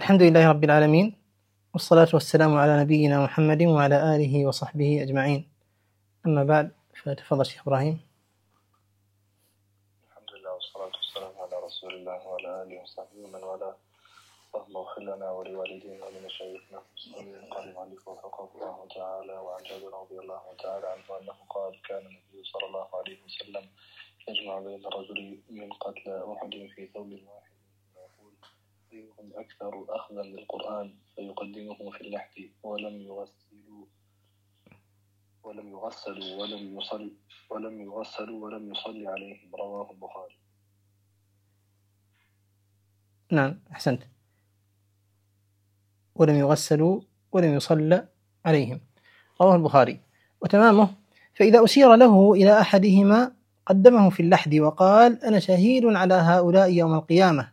الحمد لله رب العالمين، والصلاة والسلام على نبينا محمد وعلى آله وصحبه أجمعين. أما بعد، فتفضل شيخ إبراهيم. الحمد لله والصلاة والسلام على رسول الله وعلى آله وصحبه ومن والاه. اللهم اغفر لنا ولوالدينا ولمشايخنا المسلمين. قال المؤلف وفقه الله تعالى: وعن جابر رضي الله تعالى عنه أنه قال: كان النبي صلى الله عليه وسلم يجمع بين الرجل من قتلى أحد في ثوب واحد ويقول: أيهم أكثر أخذا للقرآن، فيقدمه في اللحد ولم يغسلوا ولم يصلي عليهم. رواه البخاري. نعم، أحسنت. ولم يغسلوا ولم يصلى عليهم، رواه البخاري. وتمامه: فإذا أشير له إلى أحدهما قدمه في اللحد وقال: أنا شهيد على هؤلاء يوم القيامة.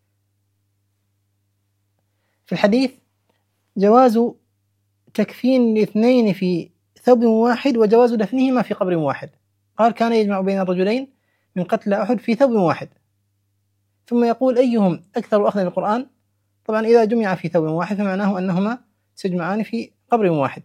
في الحديث جواز تكفين الاثنين في ثوب واحد وجواز دفنهما في قبر واحد. قال: كان يجمع بين الرجلين من قتل أحد في ثوب واحد، ثم يقول: أيهم أكثر أخذا للقرآن. طبعا إذا جمع في ثوب واحد فمعناه أنهما سيجمعان في قبر واحد،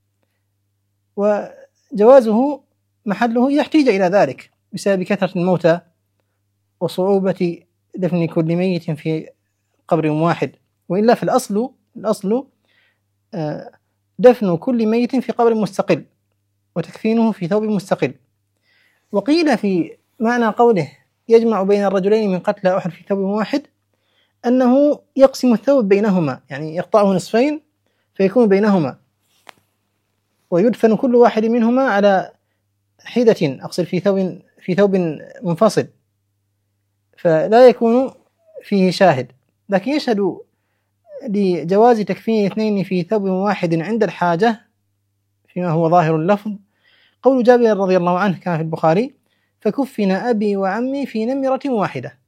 وجوازه محله يحتاج إلى ذلك بسبب كثرة الموتى وصعوبة دفن كل ميت في قبر واحد، وإلا في الأصل دفن كل ميت في قبر مستقل وتكفينه في ثوب مستقل. وقيل في معنى قوله يجمع بين الرجلين من قتلى أحد في ثوب واحد أنه يقسم الثوب بينهما، يعني يقطعه نصفين فيكون بينهما، ويدفن كل واحد منهما على حدة، أقصد في ثوب منفصل، فلا يكون فيه شاهد. لكن يشهد لجواز تكفين اثنين في ثوب واحد عند الحاجة فيما هو ظاهر اللفظ قول جابر رضي الله عنه كان في البخاري: فكفن أبي وعمي في نمرة واحدة.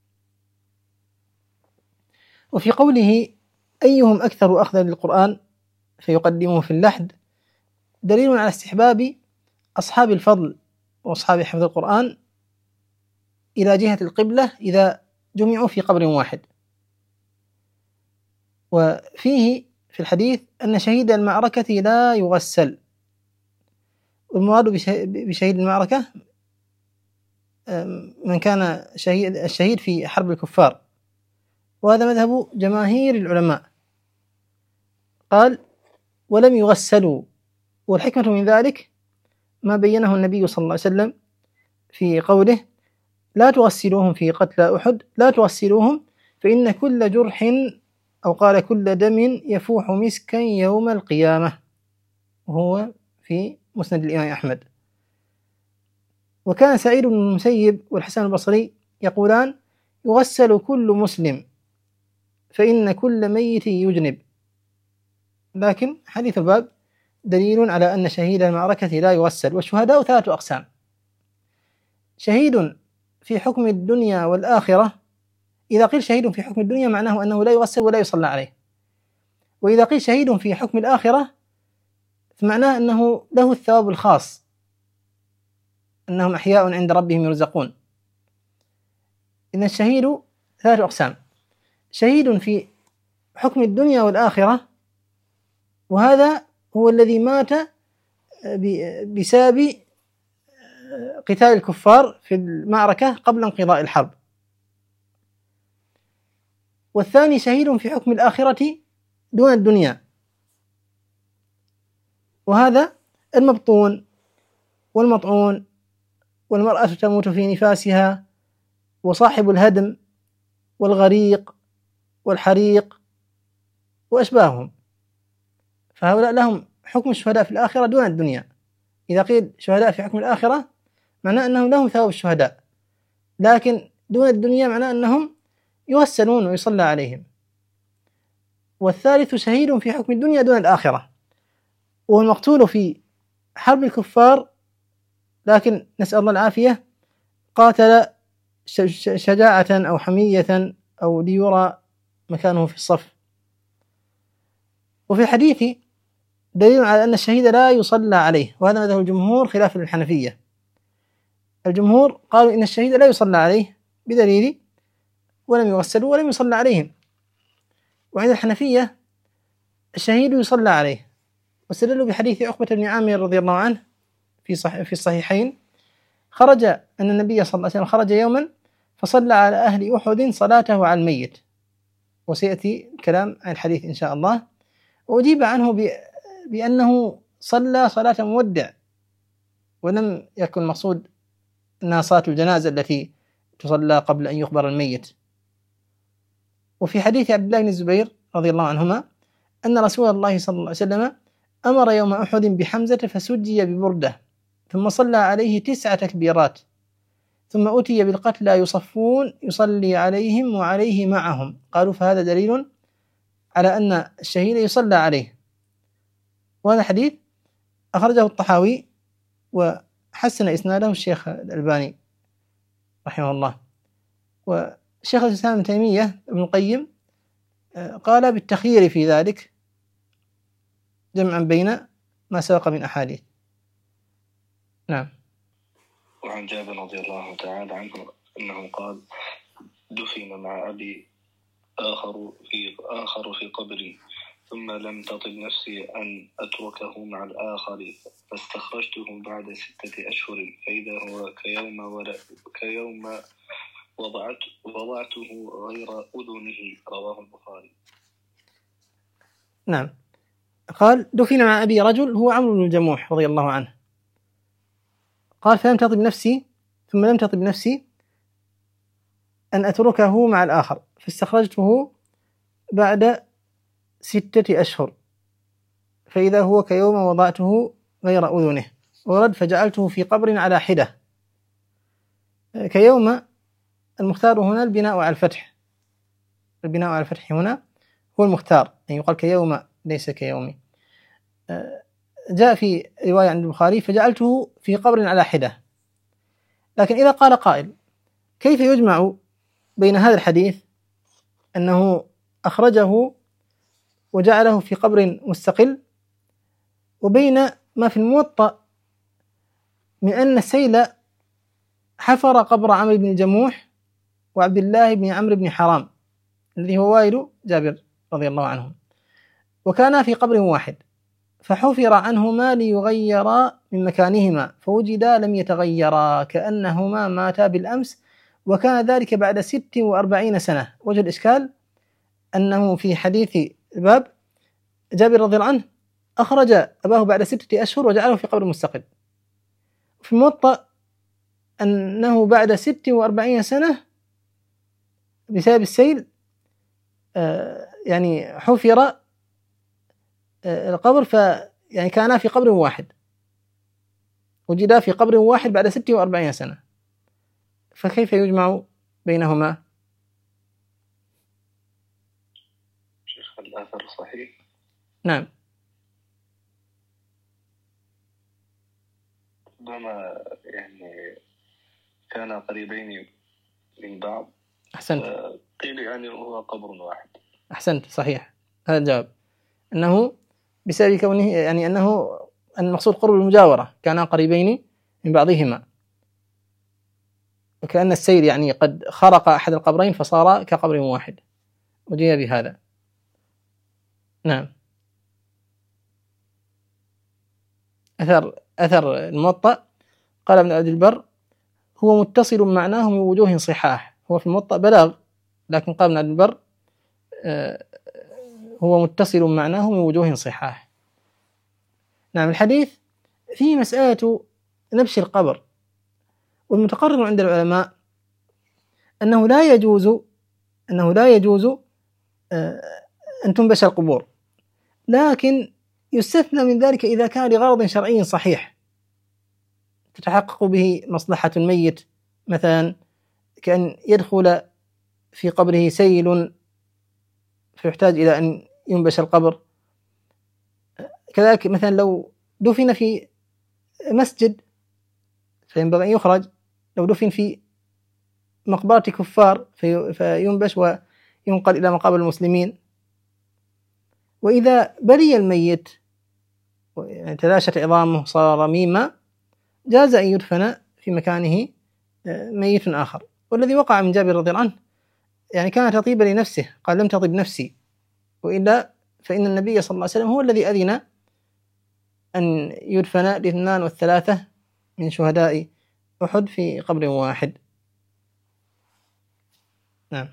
وفي قوله أيهم أكثر أخذا للقرآن فيقدمه في اللحد دليل على استحباب أصحاب الفضل وأصحاب حفظ القرآن إلى جهة القبلة إذا جمعوا في قبر واحد. وفيه في الحديث أن شهيد المعركة لا يغسل، والمراد بشهيد المعركة من كان الشهيد في حرب الكفار، وهذا مذهب جماهير العلماء. قال: ولم يغسلوا، والحكمة من ذلك ما بينه النبي صلى الله عليه وسلم في قوله: لا تغسلوهم في قتلى أحد، لا تغسلوهم فإن كل جرح، أو قال كل دم، يفوح مسكا يوم القيامة، وهو في مسند الإمام أحمد. وكان سعيد بن المسيب والحسن البصري يقولان: يغسل كل مسلم فإن كل ميت يجنب. لكن حديث الباب دليل على أن شهيد المعركة لا يغسل. والشهداء 3 أقسام: شهيد في حكم الدنيا والآخرة. إذا قيل شهيد في حكم الدنيا معناه أنه لا يغسل ولا يصلى عليه، وإذا قيل شهيد في حكم الآخرة فمعناه أنه له الثواب الخاص، أنهم أحياء عند ربهم يرزقون. إن الشهيد 3 أقسام: شهيد في حكم الدنيا والآخرة، وهذا هو الذي مات بسبب قتال الكفار في المعركة قبل انقضاء الحرب. والثاني شهيد في حكم الآخرة دون الدنيا، وهذا المبطون والمطعون والمرأة تموت في نفاسها وصاحب الهدم والغريق والحريق وأشباههم، فهؤلاء لهم حكم الشهداء في الآخرة دون الدنيا. إذا قيل شهداء في حكم الآخرة معناه أنهم لهم ثواب الشهداء، لكن دون الدنيا معناه أنهم يغسلون ويصلى عليهم. والثالث شهيد في حكم الدنيا دون الآخرة، والمقتول في حرب الكفار، لكن نسأل الله العافية قاتل شجاعة أو حمية أو ليرى مكانه في الصف. وفي الحديث دليل على أن الشهيد لا يصلى عليه، وهذا مذهب الجمهور خلاف الحنفية. الجمهور قالوا إن الشهيد لا يصلى عليه بدليل ولم يغسلوا ولم يصلى عليهم. وعند الحنفية الشهيد يصلى عليه، واستدلوا بحديث عقبة بن عامر رضي الله عنه في الصحيحين، خرج أن النبي صلى الله عليه وسلم خرج يوما فصلى على أهل أحد صلاته على الميت، وسيأتي الكلام عن الحديث إن شاء الله. وأجيب عنه بأنه صلى صلاة مودع، ولم يكن مقصود أنها صلاة الجنازة التي تصلى قبل أن يخبر الميت. وفي حديث عبد الله بن الزبير رضي الله عنهما أن رسول الله صلى الله عليه وسلم أمر يوم أحد بحمزة فسجي ببردة، ثم صلى عليه 9 تكبيرات، ثم أتي بالقتلى يصفون يصلي عليهم وعليه معهم. قالوا فهذا دليل على أن الشهيد يصلى عليه. وهذا حديث أخرجه الطحاوي وحسن إسناده الشيخ الألباني رحمه الله. وشيخ الإسلام ابن تيمية ابن القيم قال بالتخيير في ذلك جمعا بين ما سبق من أحاديث. نعم. وعن جابر رضي الله تعالى عنه أنه قال: دفن مع أبي آخر في قبري، ثم لم تطب نفسي أن أتركه مع الآخر، فاستخرجته بعد 6 أشهر، فإذا هو كيوم وضعته غير أذنه. رواه البخاري. نعم. قال: دفن مع أبي رجل هو عمرو بن الجموح رضي الله عنه. قال: فلم تطب نفسي، ثم لم تطب نفسي أن أتركه مع الآخر، فاستخرجته بعد 6 أشهر، فإذا هو كيوم وضعته غير أذنه. ورد: فجعلته في قبر على حدة. كيوم المختار هنا البناء على الفتح، البناء على الفتح هنا هو المختار، أن يقال كيوم ليس كيومي. جاء في رواية عند البخاري: فجعلته في قبر على حدة. لكن إذا قال قائل: كيف يجمع بين هذا الحديث أنه أخرجه وجعله في قبر مستقل، وبين ما في الموطأ من أن السيل حفر قبر عمرو بن الجموح وعبد الله بن عمرو بن حرام الذي هو والد جابر رضي الله عنه، وكانا في قبر واحد، فحفر عنهما ليغيرا من مكانهما، فوجدا لم يتغيرا كأنهما ماتا بالأمس، وكان ذلك بعد 46 سنة. وجه الإشكال أنه في حديث الباب جابر رضي الله عنه أخرج أباه بعد 6 أشهر وجعله في قبر مستقل، في الموطأ أنه بعد 46 سنة بسبب السيل يعني حفر القبر، يعني كانا في قبر واحد، وجدا في قبر واحد بعد 46 سنة، فكيف يجمع بينهما؟ شيخ الأثر صحيح. نعم. ربما يعني كان قريبين من بعض. أحسنت. قيل يعني هو قبر واحد. أحسنت، صحيح، هذا الجواب، أنه بسبب كونه يعني أنه المقصود قرب المجاورة، كانا قريبين من بعضهما، وكأن السيل يعني قد خرق أحد القبرين فصار كقبر واحد، وجيء بهذا. نعم. أثر الموطأ قال ابن عبد البر: هو متصل معناه من وجوه صحاح. هو في الموطأ بلاغ، لكن قال ابن عبد البر هو متصل معناه من وجوه صحاح. نعم. الحديث فيه مسألة نبش القبر، والمتقرر عند العلماء أنه لا يجوز أن تنبش القبور، لكن يستثنى من ذلك إذا كان لغرض شرعي صحيح تتحقق به مصلحة الميت، مثلا كأن يدخل في قبره سيل فيحتاج إلى أن ينبش القبر. كذلك مثلا لو دفن في مسجد فينبغي أن يخرج، لو دفن في مقبرة كفار فينبش وينقل إلى مقابر المسلمين. وإذا بلي الميت تلاشت عظامه صار رميما، جاز أن يدفن في مكانه ميت آخر. والذي وقع من جابر رضي الله عنه يعني كانت تطيب لنفسه، قال: لم تطب نفسي وإلا فإن النبي صلى الله عليه وسلم هو الذي أذن أن يدفن الاثنان والثلاثة من شهداء أحد في قبر واحد. نعم.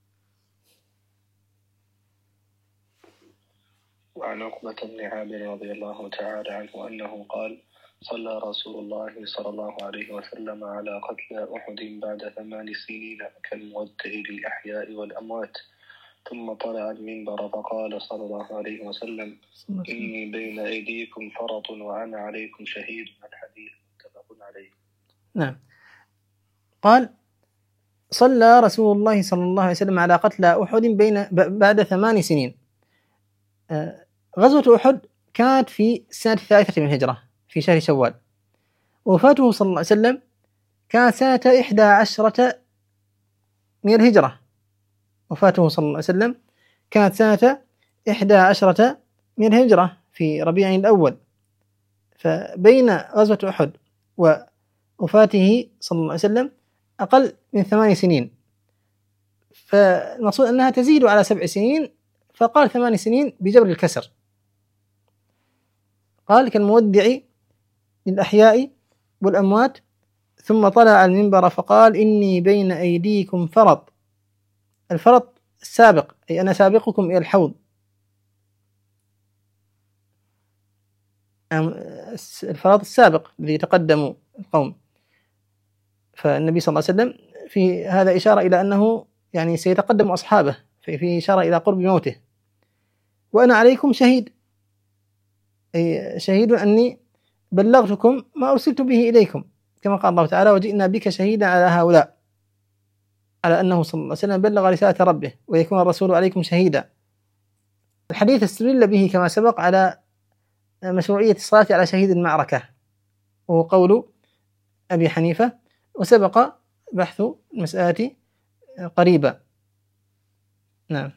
وعن عقبة بن عامر رضي الله تعالى عنه أنه قال: صلى رسول الله صلى الله عليه وسلم على قتلى أحد بعد 8 سنين كالمودع للأحياء والأموات، ثم طلع المنبر فقال صلى الله عليه وسلم: إني بين أيديكم فرط وأنا عليكم شهيد. الحديث متفق عليه. نعم. قال: صلى رسول الله صلى الله عليه وسلم على قتلى أحد بعد 8 سنين. غزوة أحد كانت في السنة 3 من الهجرة في شهر شوال، ووفاته صلى الله عليه وسلم كانت سنة 11 من الهجرة. وفاته صلى الله عليه وسلم كانت سنة 11 من الهجرة في ربيع الأول، فبين غزوة أحد ووفاته صلى الله عليه وسلم أقل من 8 سنين، فالمقصود أنها تزيد على 7 سنين، فقال 8 سنين بجبر الكسر. قال: كالمودع للأحياء والأموات، ثم طلع المنبر فقال: إني بين أيديكم فرط. الفرط السابق، أي أنا سابقكم إلى الحوض. الفرط السابق الذي يتقدم القوم. فالنبي صلى الله عليه وسلم في هذا إشارة إلى أنه يعني سيتقدم أصحابه، في إشارة إلى قرب موته. وأنا عليكم شهيد، أي شهيد أني بلغتكم ما أرسلت به إليكم، كما قال الله تعالى: وجئنا بك شهيدا على هؤلاء، على أنه صلى الله عليه وسلم بلغ رسالة ربه ويكون الرسول عليكم شهيدا. الحديث استدل به كما سبق على مشروعية الصلاة على شهيد المعركة، وهو قول أبي حنيفة، وسبق بحث المسألة قريبا. نعم.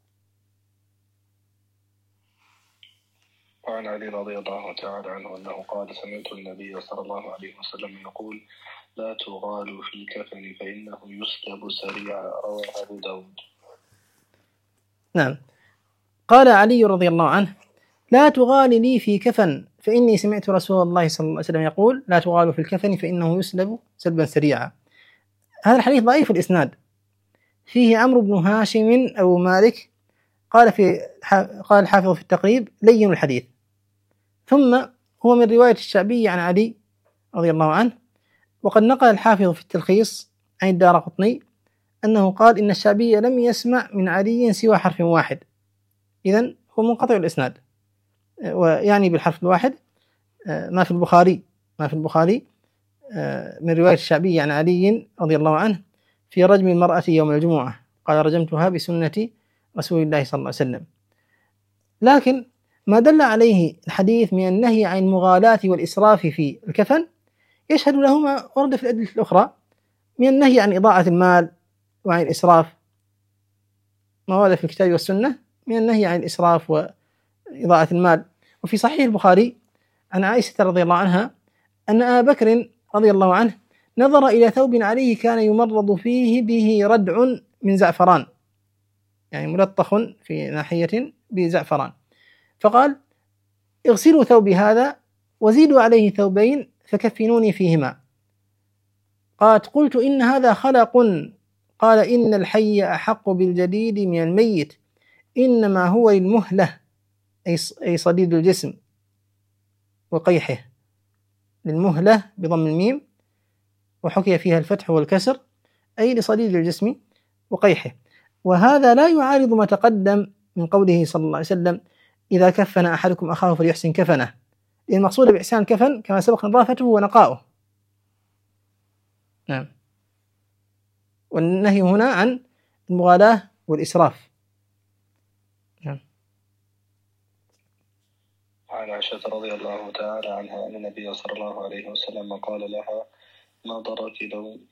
وعن علي رضي الله تعالى عنه أنه قال: سمعت النبي صلى الله عليه وسلم يقول: لا تغالوا في الكفن فإنه يسلب سريعا. رواه أبو داود. نعم. قال علي رضي الله عنه: لا تغالي لي في كفن فإني سمعت رسول الله صلى الله عليه وسلم يقول: لا تغالوا في الكفن فإنه يسلب سلبا سريعا. هذا الحديث ضعيف الإسناد، فيه عمرو بن هاشم أو مالك، قال الحافظ في التقريب: لين الحديث. ثم هو من رواية الشعبي عن علي رضي الله عنه. وقد نقل الحافظ في التلخيص عن الدارقطني أنه قال: إن الشعبي لم يسمع من علي سوى حرف واحد. إذن هو منقطع الإسناد، ويعني بالحرف الواحد ما في البخاري من رواية الشعبي عن علي رضي الله عنه في رجم المرأة يوم الجمعة، قال: رجمتها بسنة رسول الله صلى الله عليه وسلم. لكن ما دل عليه الحديث من النهي عن المغالاة والإسراف في الكفن يشهد له ما ورد في الأدلة الأخرى من النهي عن إضاعة المال وعن الإسراف، ما ورد في الكتاب والسنة من النهي عن الإسراف وإضاعة المال. وفي صحيح البخاري عن عائشة رضي الله عنها أن أبا بكر رضي الله عنه نظر إلى ثوب عليه كان يمرض فيه به ردع من زعفران، يعني ملطخ في ناحية بزعفران، فقال: اغسلوا ثوبي هذا وزيدوا عليه ثوبين فكفنوني فيهما. قلت: إن هذا خلق. قال: إن الحي أحق بالجديد من الميت، إنما هو للمهلة، أي صديد الجسم وقيحه، للمهلة بضم الميم، وحكي فيها الفتح والكسر، أي لصديد الجسم وقيحه. وهذا لا يعارض ما تقدم من قوله صلى الله عليه وسلم: إذا كفن أحدكم أخاه فليحسن كفنه، لأن المقصود بإحسان الكفن كما سبق نظافته ونقاؤه. نعم. والنهي هنا عن المغالاة والإسراف. نعم. عن عائشة رضي الله تعالى عنها أن النبي صلى الله عليه وسلم قال لها: ما ضرك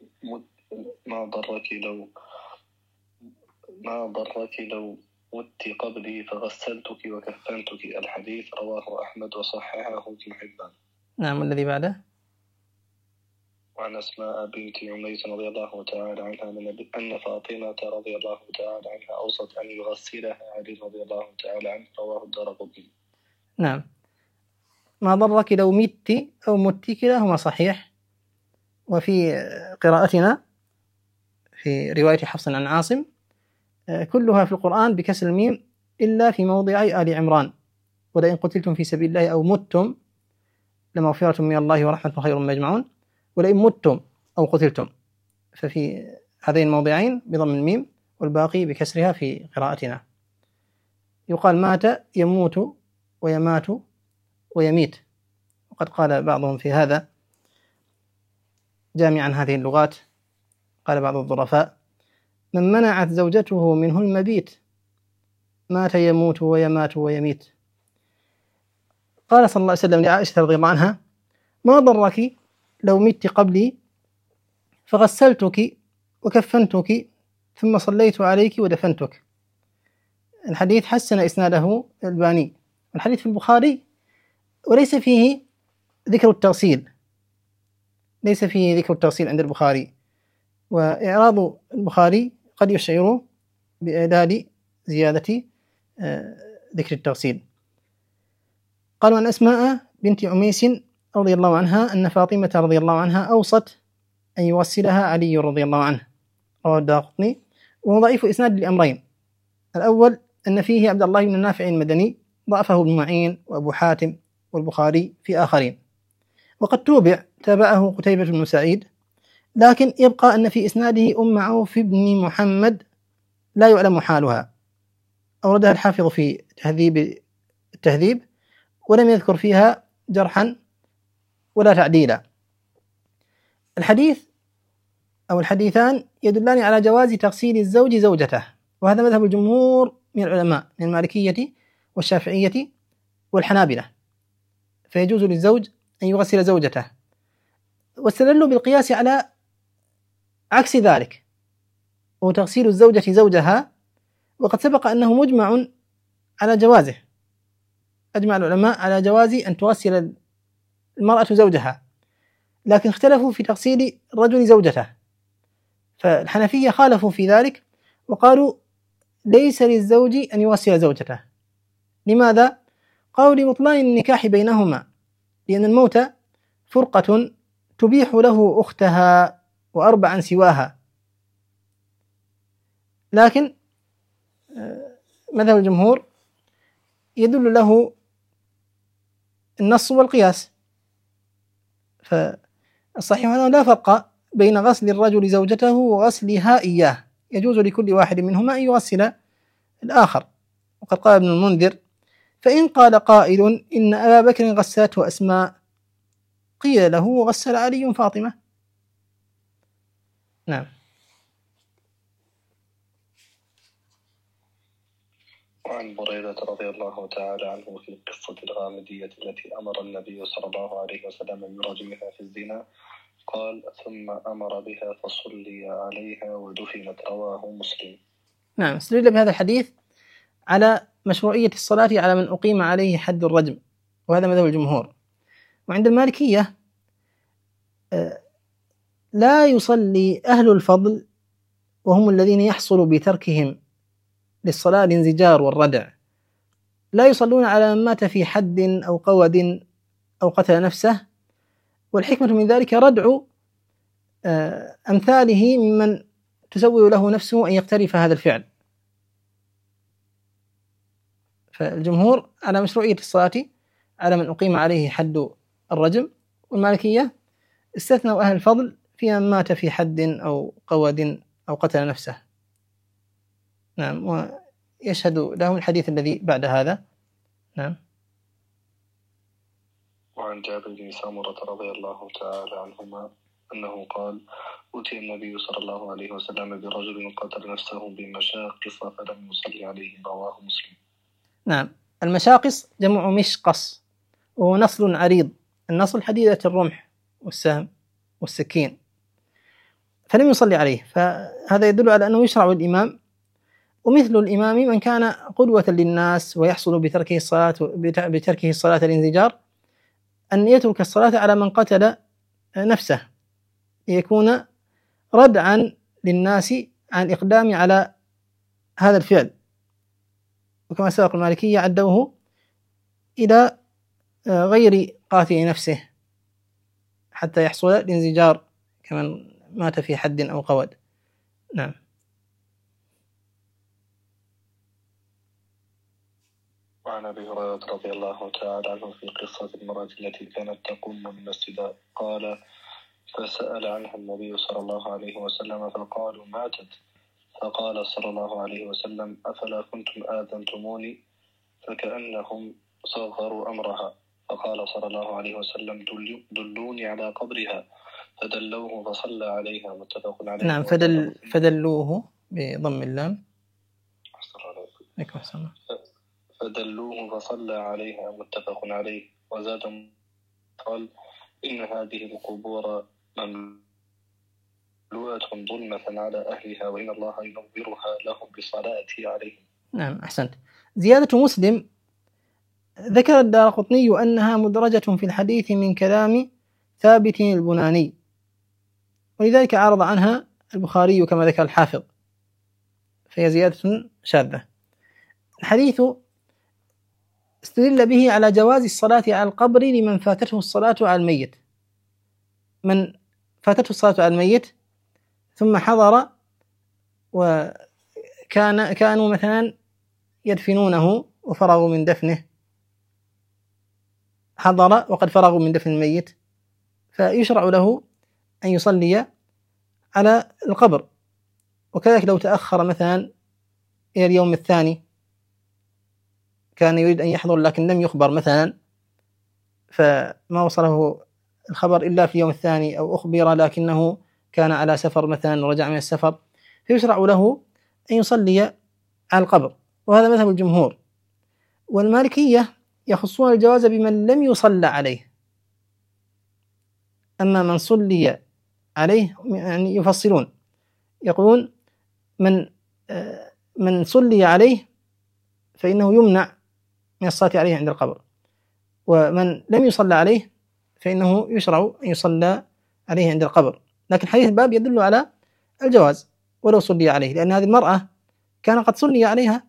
لو مت قبلي فغسلتك وكفنتك. الحديث رواه أحمد وصححه ابن حبان. نعم. والذي بعده: وعن أسماء بنت عميس رضي الله تعالى عنها أن فاطمة رضي الله تعالى عنها أوصت أن يغسلها علي رضي الله تعالى عنه، رواه الدارقطني. نعم. ما ضرك لو مت أو مت كلاهما صحيح. وفي قراءتنا في رواية حفص عن عاصم كلها في القرآن بكسر الميم إلا في موضع آل عمران: ولئن قتلتم في سبيل الله أو متم لمغفرة من الله ورحمة خير مما يجمعون، ولئن متم أو قتلتم، ففي هذين الموضعين بضم الميم والباقي بكسرها في قراءتنا. يقال مات يموت ويمات ويميت، وقد قال بعضهم في هذا جامعا هذه اللغات، قال بعض الظرفاء: من منعت زوجته منه المبيت مات يموت ويمات ويميت. قال صلى الله عليه وسلم لعائشة رضي الله عنها: ما ضرك لو مت قبلي فغسلتك وكفنتك ثم صليت عليك ودفنتك. الحديث حسن إسناده الألباني، الحديث في البخاري وليس فيه ذكر التغسيل، ليس فيه ذكر التغسيل عند البخاري، وإعراض البخاري قد يشعر بإعداد زيادة ذكر التغسيل. قالوا عن أسماء بنت عميس رضي الله عنها أن فاطمة رضي الله عنها أوصت أن يغسلها علي رضي الله عنه، رواه الدارقطني، وهو ضعيف إسناد لأمرين: الأول أن فيه عبد الله بن نافع المدني ضعفه ابن معين وأبو حاتم والبخاري في آخرين، وقد تابعه قتيبة بن سعيد، لكن يبقى أن في إسناده أم عوف بن محمد لا يعلم حالها، أوردها الحافظ في التهذيب ولم يذكر فيها جرحا ولا تعديلا. الحديث أو الحديثان يدلان على جواز تغسيل الزوج زوجته، وهذا مذهب الجمهور من العلماء من المالكية والشافعية والحنابلة، فيجوز للزوج أن يغسل زوجته، واستدلوا بالقياس على عكس ذلك وتغسيل الزوجة زوجها، وقد سبق أنه مجمع على جوازه، أجمع العلماء على جواز أن تغسل المرأة زوجها، لكن اختلفوا في تغسيل الرجل زوجته، فالحنفية خالفوا في ذلك وقالوا ليس للزوج أن يغسل زوجته. لماذا؟ قالوا لبطلان النكاح بينهما، لأن الموت فرقة تبيح له أختها وأربعا سواها. لكن مذهب الجمهور يدل له النص والقياس، فالصحيح أنه لا فرق بين غسل الرجل زوجته وغسلها إياه، يجوز لكل واحد منهما أن يغسل الآخر. وقد قال ابن المنذر: فإن قال قائل إن أبا بكر غسلته أسماء، قيل له وغسل علي فاطمة. نعم. وعن بريدة رضي الله تعالى عنه في قصة الغامدية التي أمر النبي صلى الله عليه وسلم برجمها في الزنا قال: ثم أمر بها فصلي عليها ودفنت، رواه مسلم. نعم. استدل بهذا الحديث على مشروعية الصلاة على من أقيم عليه حد الرجم، وهذا مذهب الجمهور. وعند المالكية لا يصلي أهل الفضل، وهم الذين يحصل بتركهم للصلاة الانزجار والردع، لا يصلون على من مات في حد أو قود أو قتل نفسه، والحكمة من ذلك ردع أمثاله ممن تسوي له نفسه أن يقترف هذا الفعل. فالجمهور على مشروعية الصلاة على من أقيم عليه حد الرجم، والمالكية استثنوا أهل الفضل في من مات في حد أو قود أو قتل نفسه. نعم. ويشهد لهم الحديث الذي بعد هذا. نعم. وعن جابر بن سمرة رضي الله تعالى عنهما أنه قال: أتي النبي صلى الله عليه وسلم برجل قتل نفسه بمشاقص فلم يصلي عليه، رواه مسلم. نعم. المشاقص جمع مشقص، وهو نصل عريض، النصل حديدة الرمح والسهم والسكين، فلم يصلي عليه، فهذا يدل على أنه يشرع الإمام، ومثل الإمام من كان قدوة للناس ويحصل بتركه الصلاة الانزجار، أن يترك الصلاة على من قتل نفسه، يكون ردعا للناس عن الإقدام على هذا الفعل. وكما سبق المالكية عدوه إلى غير قاتل نفسه حتى يحصل الانزجار كمن مات في حد أو قود. نعم. وعن أبي هريرة رضي الله تعالى عنه في قصة المرأة التي كانت تقوم المسجد قال: فسأل عنها النبي صلى الله عليه وسلم فقالوا ماتت، فقال صلى الله عليه وسلم: أفلا كنتم آذنتموني؟ فكأنهم صغروا أمرها، فقال صلى الله عليه وسلم: دلوني على قبرها، فدلوه فصلى عليها، متفق عليه. نعم. فدلوه بضم اللام. فدلوه فصلى عليها، متفق عليه. وزاد قال: إن هذه القبور مملوءة ظلمة على أهلها، وإن الله ينورها لهم بالصلاة عليهم. نعم، أحسنت. زيادة مسلم: ذكر الدارقطني أنها مدرجة في الحديث من كلام ثابت البناني، ولذلك عرض عنها البخاري كما ذكر الحافظ، فهي زيادة شاذة. الحديث استدل به على جواز الصلاة على القبر لمن فاتته الصلاة على الميت. من فاتته الصلاة على الميت ثم حضر وكانوا مثلا يدفنونه وفرغوا من دفنه، حضر وقد فرغوا من دفن الميت، فيشرع له أن يصلي على القبر. وكذلك لو تأخر مثلا إلى اليوم الثاني، كان يريد أن يحضر لكن لم يخبر مثلا، فما وصله الخبر إلا في اليوم الثاني، أو أخبر لكنه كان على سفر مثلا ورجع من السفر، فيشرع له أن يصلي على القبر. وهذا مذهب الجمهور. والمالكية يخصون الجواز بمن لم يصلى عليه، أما من صلي عليه يعني يفصلون، يقولون من صلي عليه فإنه يمنع من الصلاة عليه عند القبر، ومن لم يصلى عليه فإنه يشرع أن يصلى عليه عند القبر. لكن حديث الباب يدل على الجواز ولو صلي عليه، لأن هذه المرأة كان قد صلي عليها.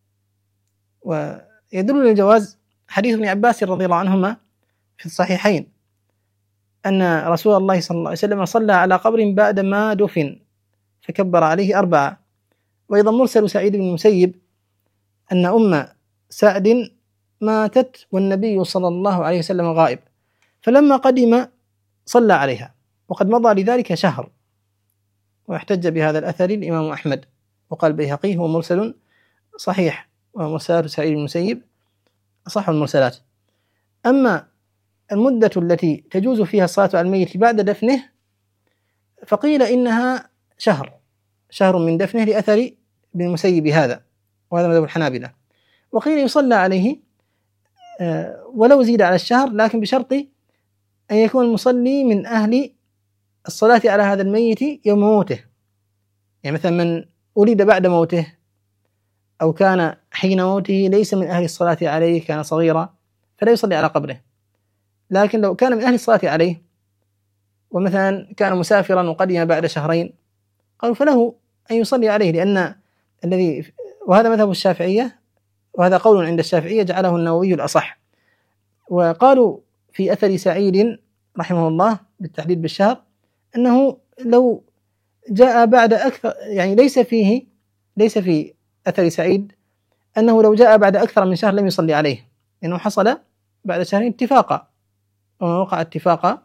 ويدل للجواز حديث ابن عباس رضي الله عنهما في الصحيحين أن رسول الله صلى الله عليه وسلم صلى على قبر بعد ما دفن فكبر عليه 4. وأيضا مرسل سعيد بن المسيب أن أم سعد ماتت والنبي صلى الله عليه وسلم غائب، فلما قدم صلى عليها، وقد مضى لذلك شهر. واحتج بهذا الأثر الإمام أحمد، وقال البيهقي هو مرسل صحيح، ومرسلات سعيد بن المسيب أصح المرسلات. أما المدة التي تجوز فيها الصلاة على الميت بعد دفنه فقيل إنها شهر من دفنه لأثر ابن المسيب هذا، وهذا مذهب الحنابلة. وقيل يصلى عليه ولو زيد على الشهر، لكن بشرط أن يكون المصلي من أهل الصلاة على هذا الميت يوم موته. يعني مثلا من ولد بعد موته أو كان حين موته ليس من أهل الصلاة عليه، كان صغيرا، فلا يصلي على قبره. لكن لو كان من أهل الصلاة عليه ومثلا كان مسافرا وقدم بعد شهرين، قالوا فله أن يصلي عليه، لأن وهذا مذهب الشافعية، وهذا قول عند الشافعية جعله النووي الأصح. وقالوا في أثر سعيد رحمه الله بالتحديد بالشهر أنه لو جاء بعد أكثر، يعني ليس في أثر سعيد أنه لو جاء بعد أكثر من شهر لم يصلي عليه، لأنه حصل بعد شهرين اتفاقا، وما وقع اتفاقا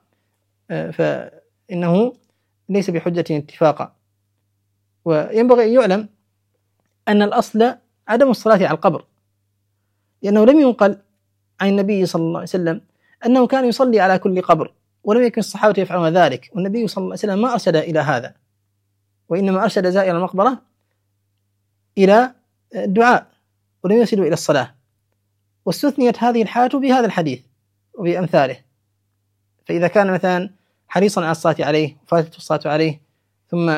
فإنه ليس بحجة اتفاقا. وينبغي أن يعلم أن الأصل عدم الصلاة على القبر، لأنه لم ينقل عن النبي صلى الله عليه وسلم أنه كان يصلي على كل قبر، ولم يكن الصحابة يفعلون ذلك، والنبي صلى الله عليه وسلم ما أرشد إلى هذا، وإنما أرشد زائر المقبرة إلى الدعاء ولم يرشدوا إلى الصلاة. واستثنيت هذه الحالة بهذا الحديث وبأمثاله. فإذا كان مثلا حريصا على الصلاة عليه وفاتته الصلاة عليه، ثم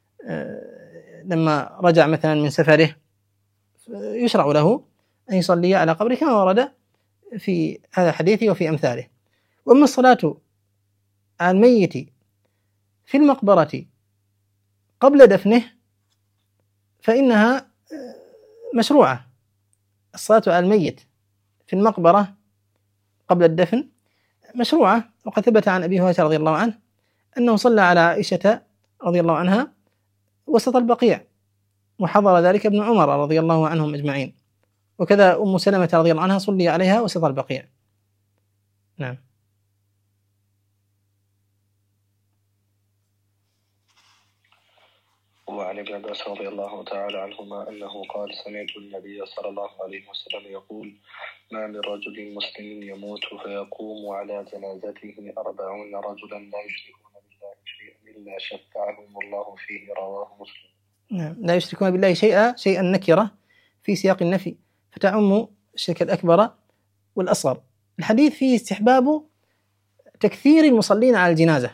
لما رجع مثلا من سفره يشرع له أن يصلي على قبره كما ورد في هذا الحديث وفي أمثاله. وأما الصلاة على الميت في المقبرة قبل دفنه فإنها مشروعة. الصلاة على الميت في المقبرة قبل الدفن مشروعة، وقد ثبت عن أبي هريرة رضي الله عنه أنه صلى على عائشة رضي الله عنها وسط البقيع، وحضر ذلك ابن عمر رضي الله عنهم أجمعين، وكذا أم سلمة رضي الله عنها صلي عليها وسط البقيع. نعم. وعن ابن عباس رضي الله تعالى عنهما أنه قال: سمعت النبي صلى الله عليه وسلم يقول: ما من رجل مسلم يموت فيقوم على جنازته 40 رجلا لا يشركون بالله شيئا إلا شفعهم الله فيه. رواه مسلم. نعم. لا يشركون بالله شيئا نكرة في سياق النفي فتعم الشرك الأكبر والأصغر. الحديث فيه استحباب تكثير المصلين على الجنازة.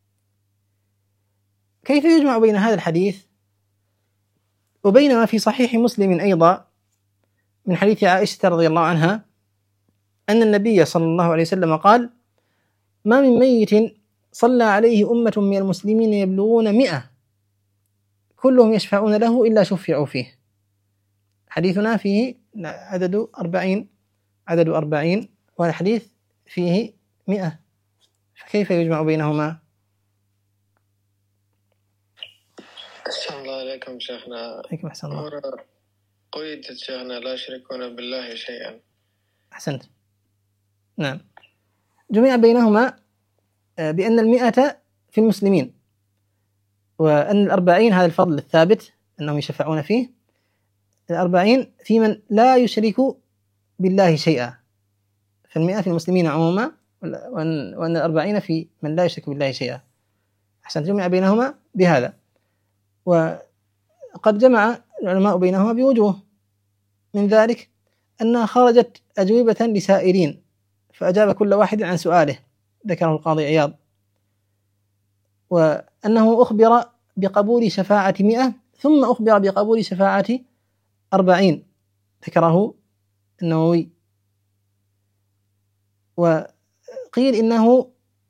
كيف يجمع بين هذا الحديث وبين ما في صحيح مسلم أيضا من حديث عائشة رضي الله عنها أن النبي صلى الله عليه وسلم قال: ما من ميت صلى عليه أمة من المسلمين يبلغون 100 كلهم يشفعون له إلا شفعوا فيه. حديثنا فيه عدد 40 والحديث فيه 100، فكيف يجمع بينهما؟ أحسن الله عليكم شيخنا. عليكم أحسن الله. قيد شيخنا لا يشركون بالله شيئا. أحسنت. نعم. جمع بينهما بأن 100 في المسلمين، وأن 40 هذا الفضل الثابت أنهم يشفعون فيه، 40 في من لا يشرك بالله شيئا، ف100 في المسلمين عموما، وأن 40 في من لا يشرك بالله شيئا. أحسنت. جمع بينهما بهذا. وقد جمع العلماء بينهما بوجوه، من ذلك أنها خرجت أجوبة لسائلين فأجاب كل واحد عن سؤاله، ذكره القاضي عياض، وأنه أخبر بقبول شفاعة 100 ثم أخبر بقبول شفاعة 40، ذكره النووي. وقيل إنه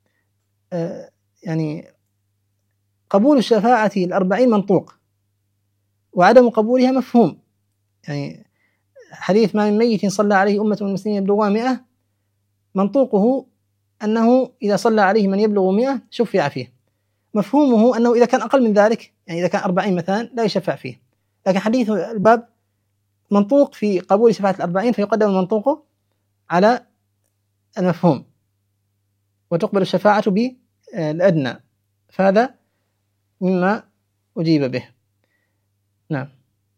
يعني قبول الشفاعة 40 منطوق، وعدم قبولها مفهوم. يعني حديث ما من ميت صلى عليه أمة من المسلمين يبلغون 100 منطوقه أنه إذا صلى عليه من يبلغ 100 شفع فيه. مفهومه أنه إذا كان أقل من ذلك، يعني إذا كان 40 مثلا، لا يشفع فيه. لكن حديث الباب منطوق في قبول شفاعة 40، فيقدم المنطوق على المفهوم، وتقبل الشفاعة بالأدنى، فهذا مما أجيب به. نعم.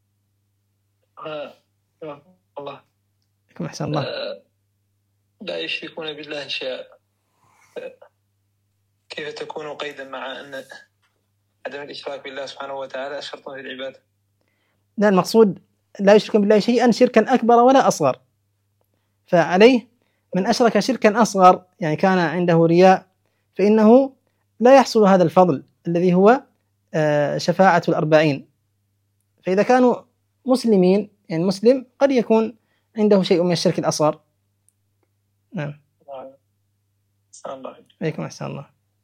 الله. كم أحسن الله. لا يشركون بالله شيئا، كيف تكون قيدا مع أن عدم الإشراك بالله سبحانه وتعالى شرط في العبادة؟ لا، المقصود لا يشركون بالله شيئا شركا أكبر ولا أصغر، فعليه من أشرك شركا أصغر يعني كان عنده رياء، فإنه لا يحصل هذا الفضل الذي هو شفاعة 40. فإذا كانوا مسلمين، يعني مسلم قد يكون عنده شيء من الشرك الأصغر. نعم. عليكم أحسن الله.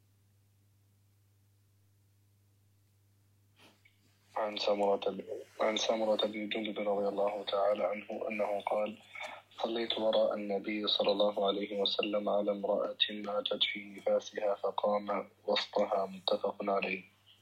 عن سمرة بن جندب رضي الله تعالى عنه أنه قال: صليت وراء النبي صلى الله عليه وسلم على امرأة ماتت في نفاسها فقام وسطها. متفق عليه.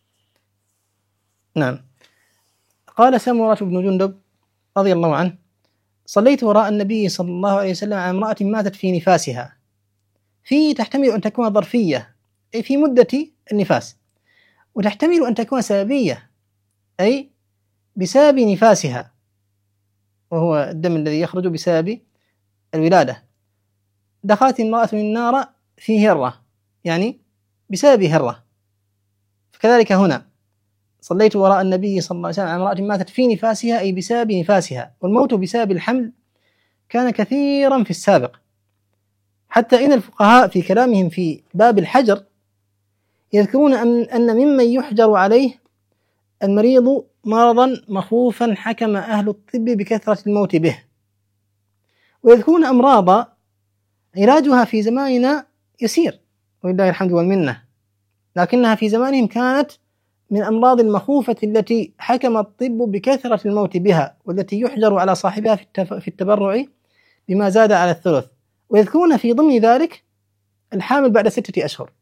نعم. قال سمرة بن جندب رضي الله عنه: صليت وراء النبي صلى الله عليه وسلم على امرأة ماتت في نفاسها. في تحتمل أن تكون ظرفية أي في مدة النفاس، وتحتمل أن تكون سببية أي بسبب نفاسها، وهو الدم الذي يخرج بسبب الولادة. دخلت امرأة النار في هرة، يعني بسبب هرة. فكذلك هنا صليت وراء النبي صلى الله عليه وسلم على امرأة ماتت في نفاسها أي بسبب نفاسها. والموت بسبب الحمل كان كثيرا في السابق، حتى إن الفقهاء في كلامهم في باب الحجر يذكرون أن ممن يحجر عليه المريض مرضا مخوفا حكم أهل الطب بكثرة الموت به، ويذكرون أمراض علاجها في زماننا يسير ولله الحمد والمنة، لكنها في زمانهم كانت من الأمراض المخوفة التي حكم الطب بكثرة الموت بها، والتي يحجر على صاحبها في التبرع بما زاد على الثلث، ويذكرون في ضمن ذلك الحامل بعد 6 أشهر.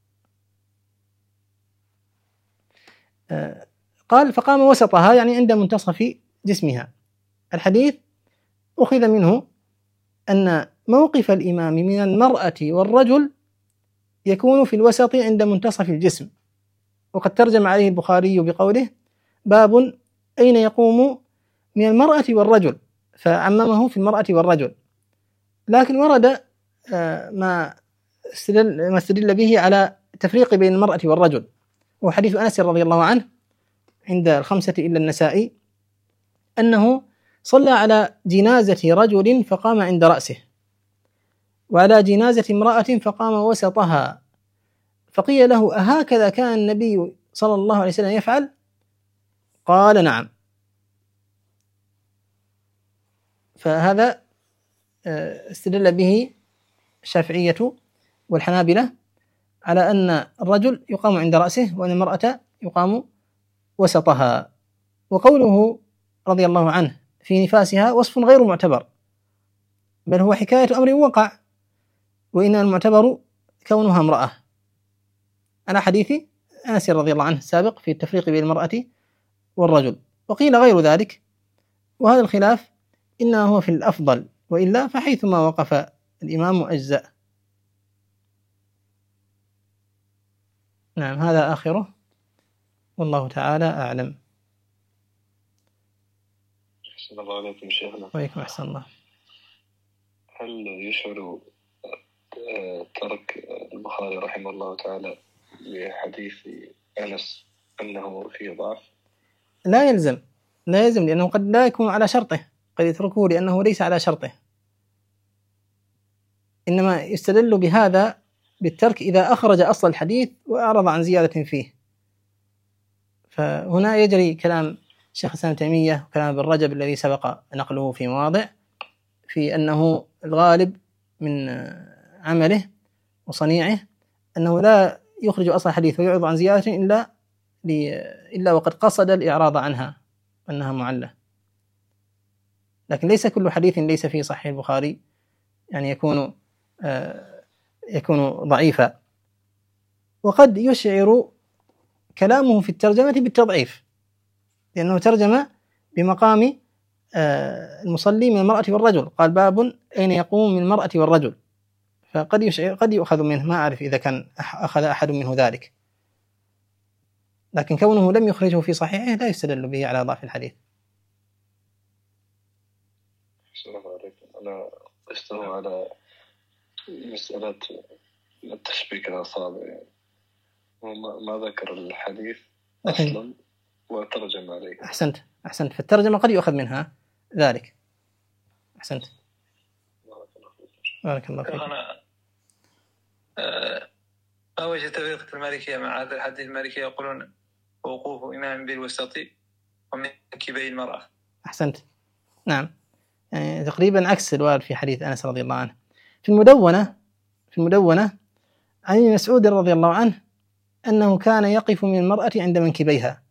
قال فقام وسطها، يعني عند منتصف جسمها. الحديث أخذ منه أن موقف الإمام من المرأة والرجل يكون في الوسط عند منتصف الجسم، وقد ترجم عليه البخاري بقوله باب أين يقوم من المرأة والرجل، فعممه في المرأة والرجل. لكن ورد ما استدل به على التفريق بين المرأة والرجل، وحديث أنس رضي الله عنه عند 5 إلا النسائي أنه صلى على جنازة رجل فقام عند رأسه، وعلى جنازة امرأة فقام وسطها، فقيل له أهكذا كان النبي صلى الله عليه وسلم يفعل؟ قال نعم. فهذا استدل به الشافعية والحنابلة على أن الرجل يقام عند رأسه وأن المرأة يقام وسطها. وقوله رضي الله عنه في نفاسها وصف غير معتبر، بل هو حكاية أمر وقع، وإن المعتبر كونها امرأة، على حديث أنس رضي الله عنه السابق في التفريق بين المرأة والرجل. وقيل غير ذلك، وهذا الخلاف إنما هو في الأفضل، وإلا فحيثما وقف الإمام أجزأ. نعم، هذا آخره، والله تعالى أعلم. أحسن الله عليكم شيخنا. وعليكم أحسن الله. هل يشعر ترك البخاري رحمه الله تعالى لحديث أنس أنه فيه ضعف؟ لا يلزم، لأنه قد لا يكون على شرطه، قد يتركه لأنه ليس على شرطه، إنما يستدل بهذا بالترك إذا أخرج أصل الحديث وأعرض عن زيادة فيه. فهنا يجري كلام الشيخ الإسلام ابن تيمية وكلام ابن رجب الذي سبق نقله في مواضع، في أنه الغالب من عمله وصنيعه أنه لا يخرج أصل الحديث ويعرض عن زيادة إلا وقد قصد الإعراض عنها أنها معلة. لكن ليس كل حديث ليس في صحيح البخاري يعني يكون ضعيفا. وقد يشعر كلامه في الترجمة بالتضعيف، لأنه ترجم بمقام المصلي من المرأة والرجل، قال باب أين يقوم من المرأة والرجل، فقد يشعر، قد يؤخذ منه، ما أعرف إذا كان أخذ أحد منه ذلك، لكن كونه لم يخرجه في صحيحه لا يستدل به على ضعف الحديث. السلام عليكم. أنا أستمع على مسألة التشبيك الأصابع، يعني ما ذكر الحديث أصلا وترجم عليه. أحسنت، فالترجمة قد يؤخذ منها ذلك. أحسنت، بارك الله فيك. أنا ما وجه تفرقة المالكية مع هذا الحديث؟ المالكية يقولون وقوف إمام بالوسط ومن كبي المرأة. أحسنت، نعم، يعني تقريبا عكس الوارد في حديث أنس رضي الله عنه. في المدونة عن ابن مسعود رضي الله عنه أنه كان يقف من المرأة عند منكبيها،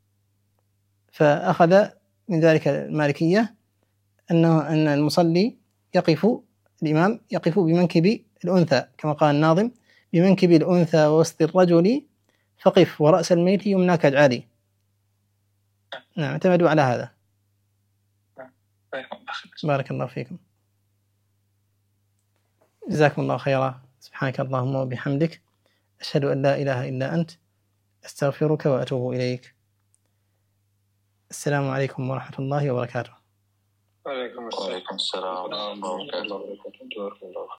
فأخذ من ذلك المالكية أن المصلي الإمام يقف بمنكب الأنثى، كما قال الناظم بمنكب الأنثى ووسط الرجل فقف ورأس الميت يمناك اجعلي. نعم، اعتمدوا على هذا. بارك الله فيكم، جزاكم الله خيرا. سبحانك اللهم وبحمدك، أشهد أن لا إله إلا أنت، أستغفرك وأتوب إليك. السلام عليكم ورحمة الله وبركاته. وعليكم السلام ورحمة الله وبركاته.